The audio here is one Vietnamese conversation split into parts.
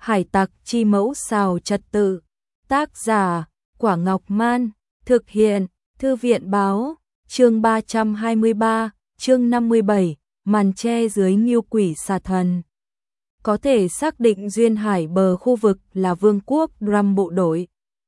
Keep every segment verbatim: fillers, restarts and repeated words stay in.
Hải tặc chi mẫu xào trật tự. Tác giả, Quả Ngọc Man. Thực hiện, Thư viện Báo. Chương ba trăm hai mươi ba, chương năm mươi bảy, màn che dưới Ngưu Quỷ Xà Thần. Có thể xác định duyên hải bờ khu vực là vương quốc Drum bộ đội.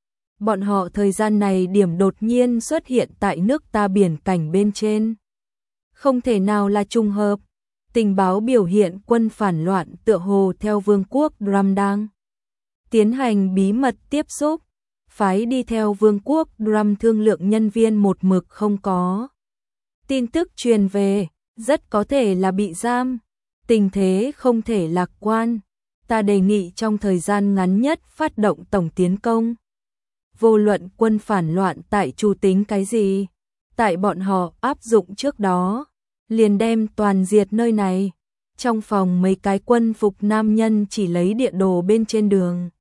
Bọn họ thời gian này điểm đột nhiên xuất hiện tại nước ta biển cảnh bên trên. Không thể nào là trùng hợp. Tình báo biểu hiện quân phản loạn tựa hồ theo vương quốc Drum đang tiến hành bí mật tiếp xúc. Phái đi theo vương quốc Drum thương lượng nhân viên một mực không có. Tin tức truyền về, rất có thể là bị giam. Tình thế không thể lạc quan. Ta đề nghị trong thời gian ngắn nhất phát động tổng tiến công. Vô luận quân phản loạn tại chủ tính cái gì, tại bọn họ áp dụng trước đó, liền đem toàn diệt nơi này. Trong phòng mấy cái quân phục nam nhân chỉ lấy địa đồ bên trên đường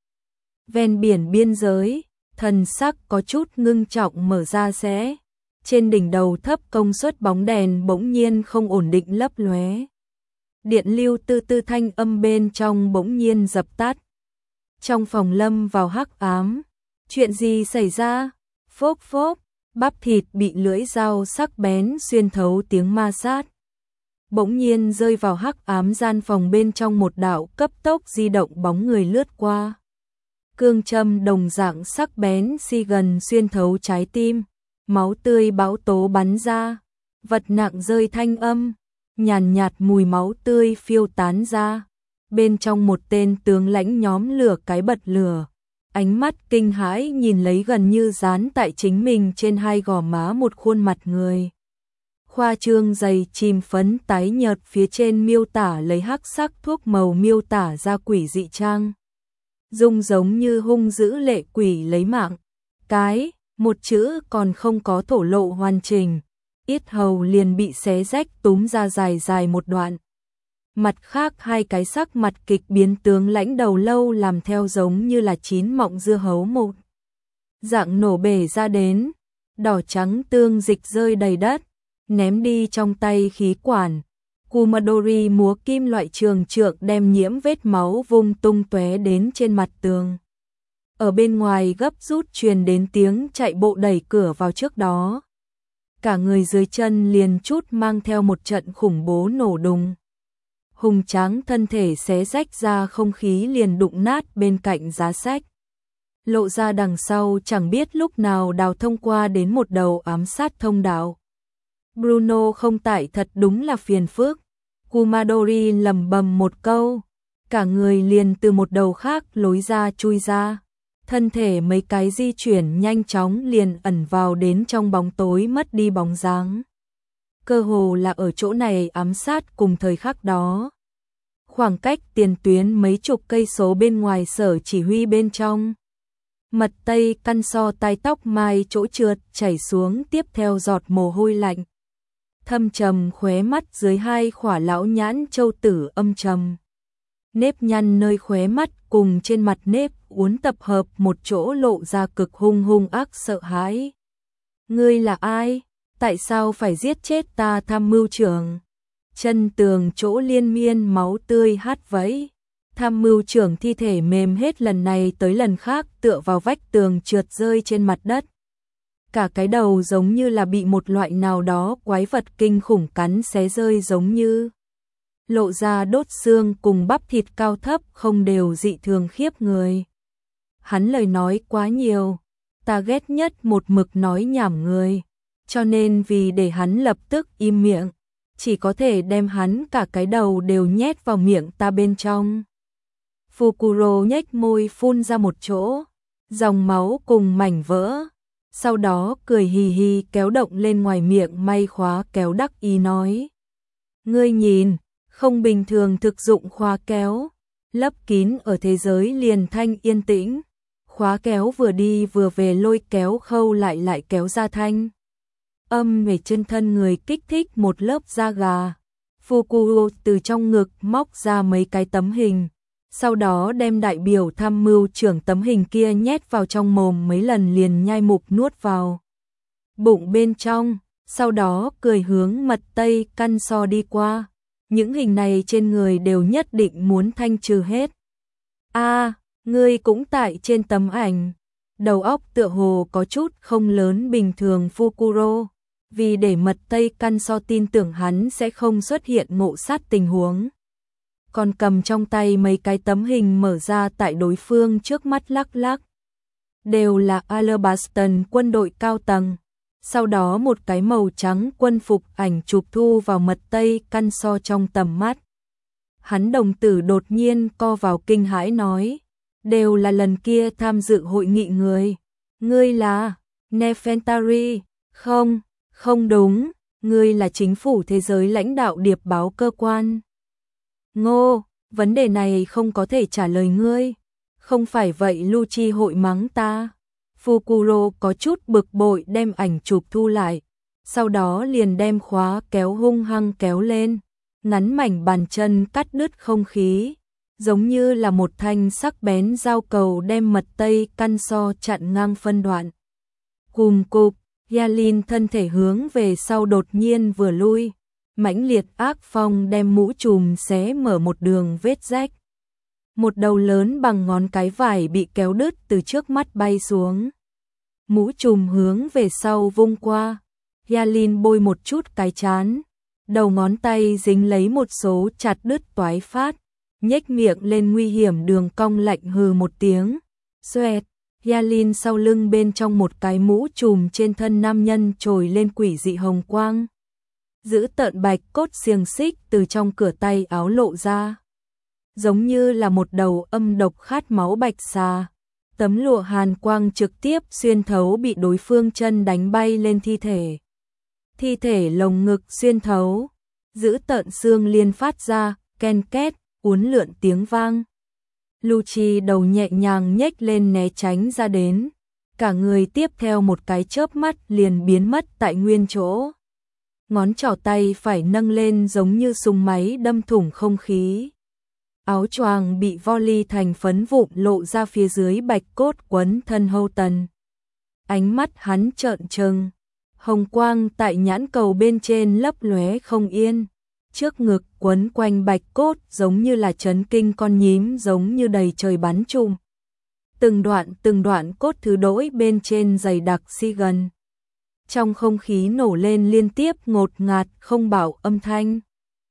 ven biển biên giới, thần sắc có chút ngưng trọng mở ra sẽ. Trên đỉnh đầu thấp công suất bóng đèn bỗng nhiên không ổn định lấp lóe. Điện lưu tư tư thanh âm bên trong bỗng nhiên dập tắt. Trong phòng lâm vào hắc ám. Chuyện gì xảy ra? Phốc phốc, bắp thịt bị lưỡi dao sắc bén xuyên thấu tiếng ma sát. Bỗng nhiên rơi vào hắc ám gian phòng bên trong một đạo cấp tốc di động bóng người lướt qua. Cương châm đồng dạng sắc bén si gần xuyên thấu trái tim, máu tươi bão tố bắn ra, vật nặng rơi thanh âm, nhàn nhạt mùi máu tươi phiêu tán ra. Bên trong một tên tướng lãnh nhóm lửa cái bật lửa, ánh mắt kinh hãi nhìn lấy gần như dán tại chính mình trên hai gò má một khuôn mặt người. Khoa trương dày chìm phấn tái nhợt phía trên miêu tả lấy hắc sắc thuốc màu miêu tả ra quỷ dị trang. Dung giống như hung dữ lệ quỷ lấy mạng. Cái, một chữ còn không có thổ lộ hoàn chỉnh, yết hầu liền bị xé rách túm ra dài dài một đoạn. Mặt khác hai cái sắc mặt kịch biến tướng lãnh đầu lâu làm theo giống như là chín mọng dưa hấu một dạng nổ bể ra đến, đỏ trắng tương dịch rơi đầy đất, ném đi trong tay khí quản. Kumadori múa kim loại trường trượng đem nhiễm vết máu vung tung tóe đến trên mặt tường. Ở bên ngoài gấp rút truyền đến tiếng chạy bộ đẩy cửa vào trước đó. Cả người dưới chân liền chút mang theo một trận khủng bố nổ đùng. Hùng tráng thân thể xé rách ra không khí liền đụng nát bên cạnh giá sách. Lộ ra đằng sau chẳng biết lúc nào đào thông qua đến một đầu ám sát thông đạo. Bruno không tại thật đúng là phiền phức. Kumadori lẩm bẩm một câu, cả người liền từ một đầu khác lối ra chui ra. Thân thể mấy cái di chuyển nhanh chóng liền ẩn vào đến trong bóng tối mất đi bóng dáng. Cơ hồ là ở chỗ này ám sát cùng thời khắc đó. Khoảng cách tiền tuyến mấy chục cây số bên ngoài sở chỉ huy bên trong. Mật tây căn so tai tóc mai chỗ trượt chảy xuống tiếp theo giọt mồ hôi lạnh. Thâm trầm khóe mắt dưới hai khỏa lão nhãn châu tử âm trầm. Nếp nhăn nơi khóe mắt cùng trên mặt nếp uốn tập hợp một chỗ lộ ra cực hung hung ác sợ hãi. Ngươi là ai? Tại sao phải giết chết ta tham mưu trưởng? Chân tường chỗ liên miên máu tươi hát vẫy. Tham mưu trưởng thi thể mềm hết lần này tới lần khác tựa vào vách tường trượt rơi trên mặt đất. Cả cái đầu giống như là bị một loại nào đó quái vật kinh khủng cắn xé rơi giống như. Lộ ra đốt xương cùng bắp thịt cao thấp không đều dị thường khiếp người. Hắn lời nói quá nhiều, ta ghét nhất một mực nói nhảm người, cho nên vì để hắn lập tức im miệng, chỉ có thể đem hắn cả cái đầu đều nhét vào miệng ta bên trong. Fukuro nhếch môi phun ra một chỗ, dòng máu cùng mảnh vỡ, sau đó cười hì hì kéo động lên ngoài miệng may khóa kéo đắc ý nói. Ngươi nhìn, không bình thường thực dụng khóa kéo, lấp kín ở thế giới liền thanh yên tĩnh. Khóa kéo vừa đi vừa về lôi kéo khâu lại lại kéo ra thanh. Âm về chân thân người kích thích một lớp da gà. Fukuro từ trong ngực móc ra mấy cái tấm hình. Sau đó đem đại biểu tham mưu trưởng tấm hình kia nhét vào trong mồm mấy lần liền nhai mục nuốt vào bụng bên trong. Sau đó cười hướng mật tây căn so đi qua. Những hình này trên người đều nhất định muốn thanh trừ hết. A, ngươi cũng tại trên tấm ảnh. Đầu óc tựa hồ có chút không lớn bình thường Fukuro, vì để mật Tây Căn So tin tưởng hắn sẽ không xuất hiện ngộ sát tình huống. Còn cầm trong tay mấy cái tấm hình mở ra tại đối phương trước mắt lắc lắc. Đều là Alabaston quân đội cao tầng. Sau đó một cái màu trắng quân phục ảnh chụp thu vào mật Tây Căn So trong tầm mắt. Hắn đồng tử đột nhiên co vào kinh hãi nói, đều là lần kia tham dự hội nghị người. Ngươi là Nefertari? Không, không đúng, ngươi là chính phủ thế giới lãnh đạo điệp báo cơ quan. Ngô, vấn đề này không có thể trả lời ngươi. Không phải vậy Lucci hội mắng ta. Fukuro có chút bực bội đem ảnh chụp thu lại, sau đó liền đem khóa kéo hung hăng kéo lên, ngắn mảnh bàn chân cắt đứt không khí, giống như là một thanh sắc bén dao cầu đem mật Tây Căn So chặn ngang phân đoạn. Cùm cụp, Yalin thân thể hướng về sau đột nhiên vừa lui, mãnh liệt ác phong đem mũ trùm xé mở một đường vết rách. Một đầu lớn bằng ngón cái vải bị kéo đứt từ trước mắt bay xuống. Mũ trùm hướng về sau vung qua. Yalin bôi một chút cái chán. Đầu ngón tay dính lấy một số chặt đứt toái phát. Nhếch miệng lên nguy hiểm đường cong lạnh hừ một tiếng. Xoẹt. Yalin sau lưng bên trong một cái mũ trùm trên thân nam nhân trồi lên quỷ dị hồng quang. Giữ tợn bạch cốt xiềng xích từ trong cửa tay áo lộ ra. Giống như là một đầu âm độc khát máu bạch xà. Tấm lụa hàn quang trực tiếp xuyên thấu bị đối phương chân đánh bay lên thi thể. Thi thể lồng ngực xuyên thấu, giữ tợn xương liên phát ra, ken két, uốn lượn tiếng vang. Lucci đầu nhẹ nhàng nhếch lên né tránh ra đến. Cả người tiếp theo một cái chớp mắt liền biến mất tại nguyên chỗ. Ngón trỏ tay phải nâng lên giống như súng máy đâm thủng không khí. Áo choàng bị volley thành phấn vụn lộ ra phía dưới bạch cốt quấn thân Houghton. Ánh mắt hắn trợn trừng, hồng quang tại nhãn cầu bên trên lấp lóe không yên. Trước ngực quấn quanh bạch cốt giống như là chấn kinh con nhím giống như đầy trời bắn trùm. Từng đoạn từng đoạn cốt thứ đỗi bên trên dày đặc xi gần. Trong không khí nổ lên liên tiếp ngột ngạt không bảo âm thanh.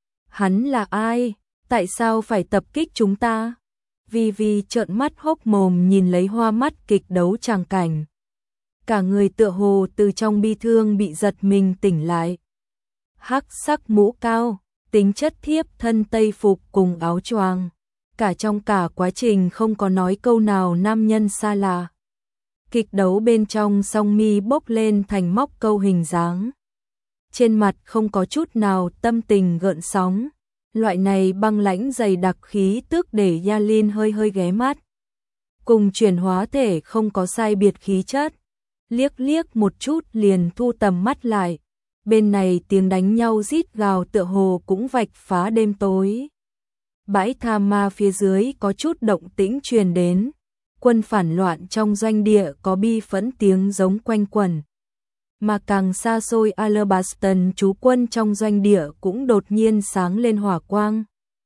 Hắn là ai? Tại sao phải tập kích chúng ta? Vi Vi trợn mắt hốc mồm nhìn lấy hoa mắt kịch đấu tràng cảnh. Cả người tựa hồ từ trong bi thương bị giật mình tỉnh lại. Hắc sắc mũ cao, tính chất thiếp thân tây phục cùng áo choàng. Cả trong cả quá trình không có nói câu nào nam nhân xa lạ. Kịch đấu bên trong song mi bốc lên thành móc câu hình dáng. Trên mặt không có chút nào tâm tình gợn sóng. Loại này băng lãnh dày đặc khí tức để Yalin hơi hơi ghé mắt. Cùng chuyển hóa thể không có sai biệt khí chất. Liếc liếc một chút liền thu tầm mắt lại. Bên này tiếng đánh nhau rít gào tựa hồ cũng vạch phá đêm tối. Bãi tha ma phía dưới có chút động tĩnh truyền đến. Quân phản loạn trong doanh địa có bi phẫn tiếng giống quanh quẩn. Mà càng xa xôi Alabaston trú quân trong doanh địa cũng đột nhiên sáng lên hỏa quang.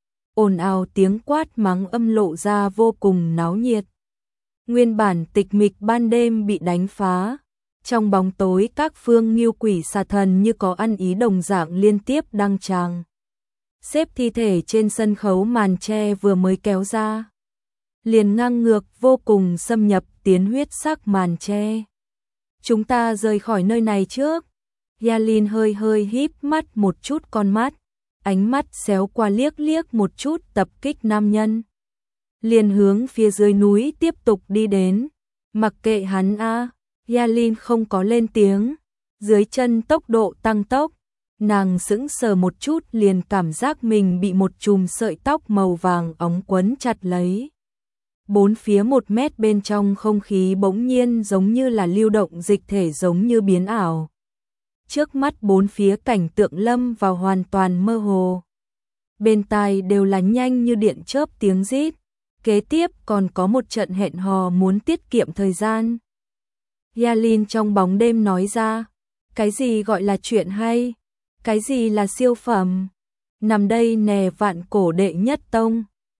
Ồn ào tiếng quát mắng âm lộ ra vô cùng náo nhiệt. Nguyên bản tịch mịch ban đêm bị đánh phá. Trong bóng tối các phương nghiêu quỷ xà thần như có ăn ý đồng dạng liên tiếp đăng tràng. Xếp thi thể trên sân khấu màn tre vừa mới kéo ra. Liền ngang ngược vô cùng xâm nhập tiến huyết sắc màn tre. Chúng ta rời khỏi nơi này trước. Yalin hơi hơi híp mắt một chút con mắt. Ánh mắt xéo qua liếc liếc một chút tập kích nam nhân. Liền hướng phía dưới núi tiếp tục đi đến. Mặc kệ hắn a à, Yalin không có lên tiếng. Dưới chân tốc độ tăng tốc. Nàng sững sờ một chút liền cảm giác mình bị một chùm sợi tóc màu vàng óng quấn chặt lấy. Bốn phía một mét bên trong không khí bỗng nhiên giống như là lưu động dịch thể giống như biến ảo. Trước mắt bốn phía cảnh tượng lâm vào hoàn toàn mơ hồ. Bên tai đều là nhanh như điện chớp tiếng rít. Kế tiếp còn có một trận hẹn hò muốn tiết kiệm thời gian. Yalin trong bóng đêm nói ra, cái gì gọi là chuyện hay, cái gì là siêu phẩm. Nằm đây nè vạn cổ đệ nhất tông.